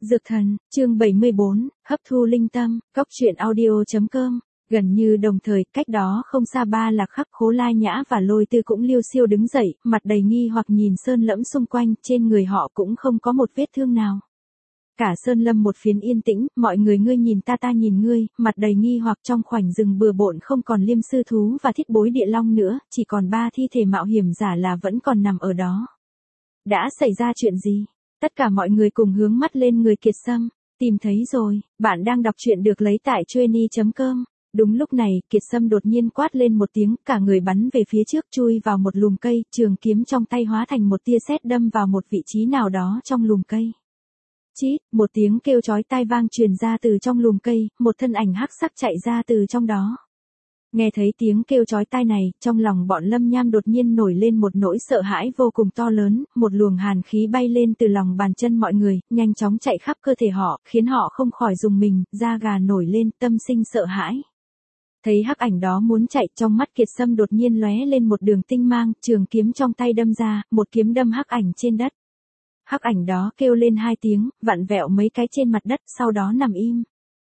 Dược thần, chương 74, hấp thu linh tâm, góc truyện audio.com. Gần như đồng thời, cách đó không xa ba Lạc Khắc, Khố Lai Nhã và Lôi Tư cũng liêu xiêu đứng dậy, mặt đầy nghi hoặc nhìn Sơn Lẫm xung quanh, trên người họ cũng không có một vết thương nào. Cả Sơn Lâm một phiến yên tĩnh, mọi người ngươi nhìn ta nhìn ngươi, mặt đầy nghi hoặc. Trong khoảnh rừng bừa bộn không còn Liêm Sư Thú và Thiết Bối Địa Long nữa, chỉ còn ba thi thể mạo hiểm giả là vẫn còn nằm ở đó. Đã xảy ra chuyện gì? Tất cả mọi người cùng hướng mắt lên người Kiệt Sâm. Tìm thấy rồi, bạn đang đọc truyện được lấy tại Trainy.com. Đúng lúc này, Kiệt Sâm đột nhiên quát lên một tiếng, cả người bắn về phía trước, chui vào một lùm cây, trường kiếm trong tay hóa thành một tia sét đâm vào một vị trí nào đó trong lùm cây. Chít, một tiếng kêu chói tai vang truyền ra từ trong lùm cây, một thân ảnh hắc sắc chạy ra từ trong đó. Nghe thấy tiếng kêu chói tai này, trong lòng bọn Lâm Nham đột nhiên nổi lên một nỗi sợ hãi vô cùng to lớn, một luồng hàn khí bay lên từ lòng bàn chân mọi người, nhanh chóng chạy khắp cơ thể họ, khiến họ không khỏi rùng mình, da gà nổi lên, tâm sinh sợ hãi. Thấy hắc ảnh đó muốn chạy, trong mắt Kiệt Sâm đột nhiên lóe lên một đường tinh mang, trường kiếm trong tay đâm ra, một kiếm đâm hắc ảnh trên đất. Hắc ảnh đó kêu lên hai tiếng, vặn vẹo mấy cái trên mặt đất, sau đó nằm im.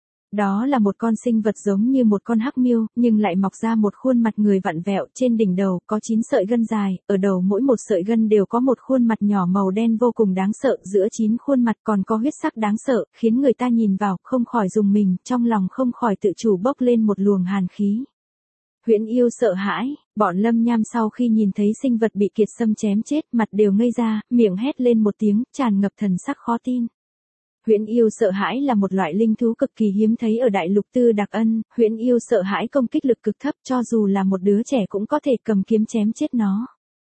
Đó là một con sinh vật giống như một con hắc miêu, nhưng lại mọc ra một khuôn mặt người vặn vẹo, trên đỉnh đầu có 9 sợi gân dài, ở đầu mỗi một sợi gân đều có một khuôn mặt nhỏ màu đen vô cùng đáng sợ, giữa 9 khuôn mặt còn có huyết sắc đáng sợ, khiến người ta nhìn vào không khỏi rùng mình, trong lòng không khỏi tự chủ bốc lên một luồng hàn khí. Huyễn Yêu sợ hãi, bọn Lâm Nham sau khi nhìn thấy sinh vật bị Kiệt Sâm chém chết, mặt đều ngây ra, miệng hét lên một tiếng, tràn ngập thần sắc khó tin. Huyễn Yêu sợ hãi là một loại linh thú cực kỳ hiếm thấy ở đại lục Tư Đạc Ân, Huyễn Yêu sợ hãi công kích lực cực thấp, cho dù là một đứa trẻ cũng có thể cầm kiếm chém chết nó.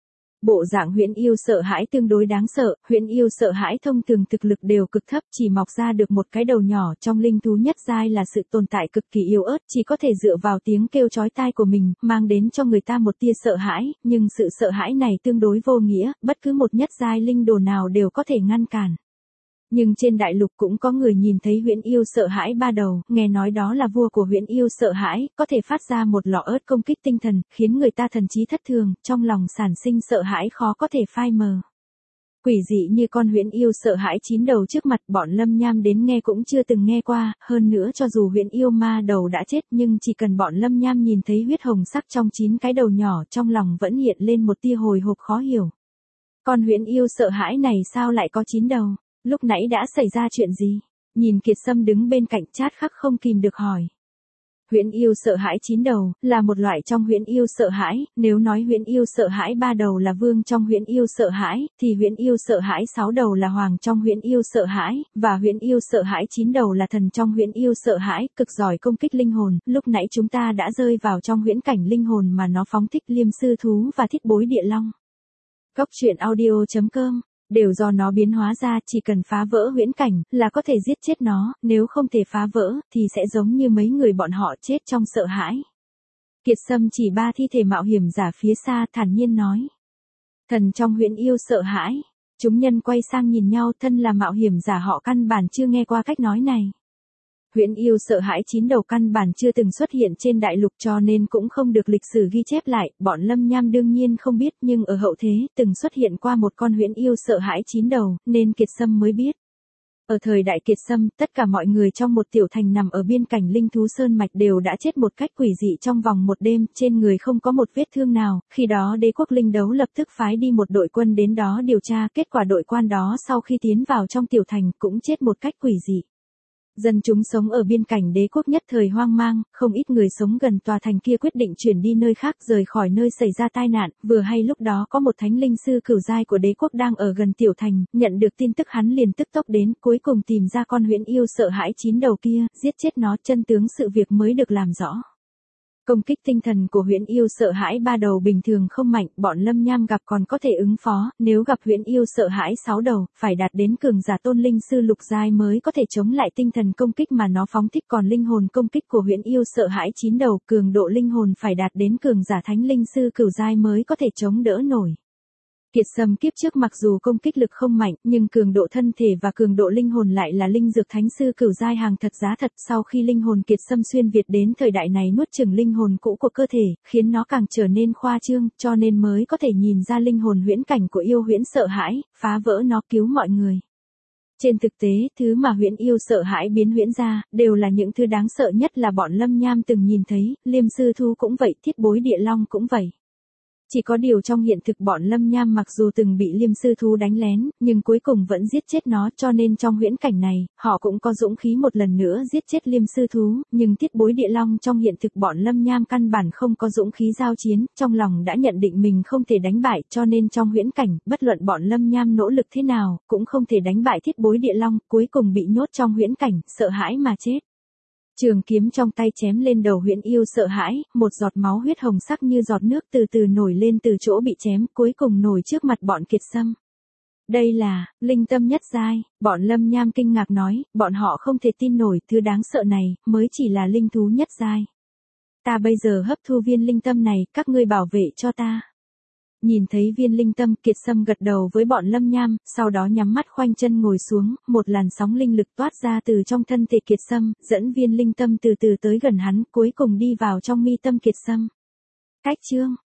Bộ dạng Huyễn Yêu sợ hãi tương đối đáng sợ, Huyễn Yêu sợ hãi thông thường thực lực đều cực thấp, chỉ mọc ra được một cái đầu nhỏ, trong linh thú nhất giai là sự tồn tại cực kỳ yếu ớt, chỉ có thể dựa vào tiếng kêu chói tai của mình, mang đến cho người ta một tia sợ hãi, nhưng sự sợ hãi này tương đối vô nghĩa, bất cứ một nhất giai linh đồ nào đều có thể ngăn cản. Nhưng trên đại lục cũng có người nhìn thấy Huyễn Yêu sợ hãi ba đầu, nghe nói đó là vua của Huyễn Yêu sợ hãi, có thể phát ra một lọ ớt công kích tinh thần, khiến người ta thần trí thất thường, trong lòng sản sinh sợ hãi khó có thể phai mờ. Quỷ dị như con Huyễn Yêu sợ hãi 9 đầu trước mặt, bọn Lâm Nham đến nghe cũng chưa từng nghe qua, hơn nữa cho dù Huyễn Yêu ma đầu đã chết, nhưng chỉ cần bọn Lâm Nham nhìn thấy huyết hồng sắc trong 9 cái đầu nhỏ, trong lòng vẫn hiện lên một tia hồi hộp khó hiểu. Con Huyễn Yêu sợ hãi này sao lại có 9 đầu? Lúc nãy đã xảy ra chuyện gì? Nhìn Kiệt Sâm đứng bên cạnh, Chát Khắc không kìm được hỏi. Huyễn Yêu sợ hãi 9 đầu, là một loại trong Huyễn Yêu sợ hãi, nếu nói Huyễn Yêu sợ hãi 3 đầu là vương trong Huyễn Yêu sợ hãi, thì Huyễn Yêu sợ hãi 6 đầu là hoàng trong Huyễn Yêu sợ hãi, và Huyễn Yêu sợ hãi 9 đầu là thần trong Huyễn Yêu sợ hãi, cực giỏi công kích linh hồn, lúc nãy chúng ta đã rơi vào trong huyễn cảnh linh hồn mà nó phóng thích Liêm Sư Thú và Thiết Bối Địa Long. Góc truyện audio.com. Đều do nó biến hóa ra, chỉ cần phá vỡ huyễn cảnh, là có thể giết chết nó, nếu không thể phá vỡ, thì sẽ giống như mấy người bọn họ chết trong sợ hãi. Kiệt Sâm chỉ ba thi thể mạo hiểm giả phía xa, thản nhiên nói. Thần trong Huyễn Yêu sợ hãi. Chúng nhân quay sang nhìn nhau, thân là mạo hiểm giả họ căn bản chưa nghe qua cách nói này. Huyễn Yêu sợ hãi 9 đầu căn bản chưa từng xuất hiện trên đại lục, cho nên cũng không được lịch sử ghi chép lại, bọn Lâm Nham đương nhiên không biết, nhưng ở hậu thế, từng xuất hiện qua một con Huyễn Yêu sợ hãi 9 đầu, nên Kiệt Sâm mới biết. Ở thời đại Kiệt Sâm, tất cả mọi người trong một tiểu thành nằm ở biên cảnh linh thú sơn mạch đều đã chết một cách quỷ dị trong vòng một đêm, trên người không có một vết thương nào, khi đó đế quốc linh đấu lập tức phái đi một đội quân đến đó điều tra, kết quả đội quan đó sau khi tiến vào trong tiểu thành cũng chết một cách quỷ dị. Dân chúng sống ở biên cảnh đế quốc nhất thời hoang mang, không ít người sống gần tòa thành kia quyết định chuyển đi nơi khác, rời khỏi nơi xảy ra tai nạn, vừa hay lúc đó có một thánh linh sư cửu giai của đế quốc đang ở gần tiểu thành, nhận được tin tức hắn liền tức tốc đến, cuối cùng tìm ra con Huyễn Yêu sợ hãi 9 đầu kia, giết chết nó, chân tướng sự việc mới được làm rõ. Công kích tinh thần của Huyễn Yêu sợ hãi 3 đầu bình thường không mạnh, bọn Lâm Nham gặp còn có thể ứng phó, nếu gặp Huyễn Yêu sợ hãi 6 đầu, phải đạt đến cường giả tôn linh sư lục giai mới có thể chống lại tinh thần công kích mà nó phóng thích, còn linh hồn công kích của Huyễn Yêu sợ hãi 9 đầu, cường độ linh hồn phải đạt đến cường giả thánh linh sư cửu giai mới có thể chống đỡ nổi. Kiệt Sâm kiếp trước mặc dù công kích lực không mạnh, nhưng cường độ thân thể và cường độ linh hồn lại là linh dược thánh sư cửu giai hàng thật giá thật, sau khi linh hồn Kiệt Sâm xuyên việt đến thời đại này nuốt chửng linh hồn cũ của cơ thể, khiến nó càng trở nên khoa trương, cho nên mới có thể nhìn ra linh hồn huyễn cảnh của yêu huyễn sợ hãi, phá vỡ nó cứu mọi người. Trên thực tế, thứ mà huyễn yêu sợ hãi biến huyễn ra, đều là những thứ đáng sợ nhất là bọn Lâm Nham từng nhìn thấy, Liêm Sư Thú cũng vậy, Thiết Bối Địa Long cũng vậy. Chỉ có điều trong hiện thực bọn Lâm Nham mặc dù từng bị Liêm Sư Thú đánh lén, nhưng cuối cùng vẫn giết chết nó, cho nên trong huyễn cảnh này, họ cũng có dũng khí một lần nữa giết chết Liêm Sư Thú, nhưng Thiết Bối Địa Long trong hiện thực bọn Lâm Nham căn bản không có dũng khí giao chiến, trong lòng đã nhận định mình không thể đánh bại, cho nên trong huyễn cảnh, bất luận bọn Lâm Nham nỗ lực thế nào, cũng không thể đánh bại Thiết Bối Địa Long, cuối cùng bị nhốt trong huyễn cảnh, sợ hãi mà chết. Trường kiếm trong tay chém lên đầu huyễn yêu sợ hãi, một giọt máu huyết hồng sắc như giọt nước từ từ nổi lên từ chỗ bị chém, cuối cùng nổi trước mặt bọn Kiệt Sâm. Đây là, linh tâm nhất giai, bọn Lâm Nham kinh ngạc nói, bọn họ không thể tin nổi, thứ đáng sợ này, mới chỉ là linh thú nhất giai. Ta bây giờ hấp thu viên linh tâm này, các ngươi bảo vệ cho ta. Nhìn thấy viên linh tâm, Kiệt Sâm gật đầu với bọn Lâm Nham, sau đó nhắm mắt khoanh chân ngồi xuống, một làn sóng linh lực toát ra từ trong thân thể Kiệt Sâm, dẫn viên linh tâm từ từ tới gần hắn, cuối cùng đi vào trong mi tâm Kiệt Sâm. Cách chương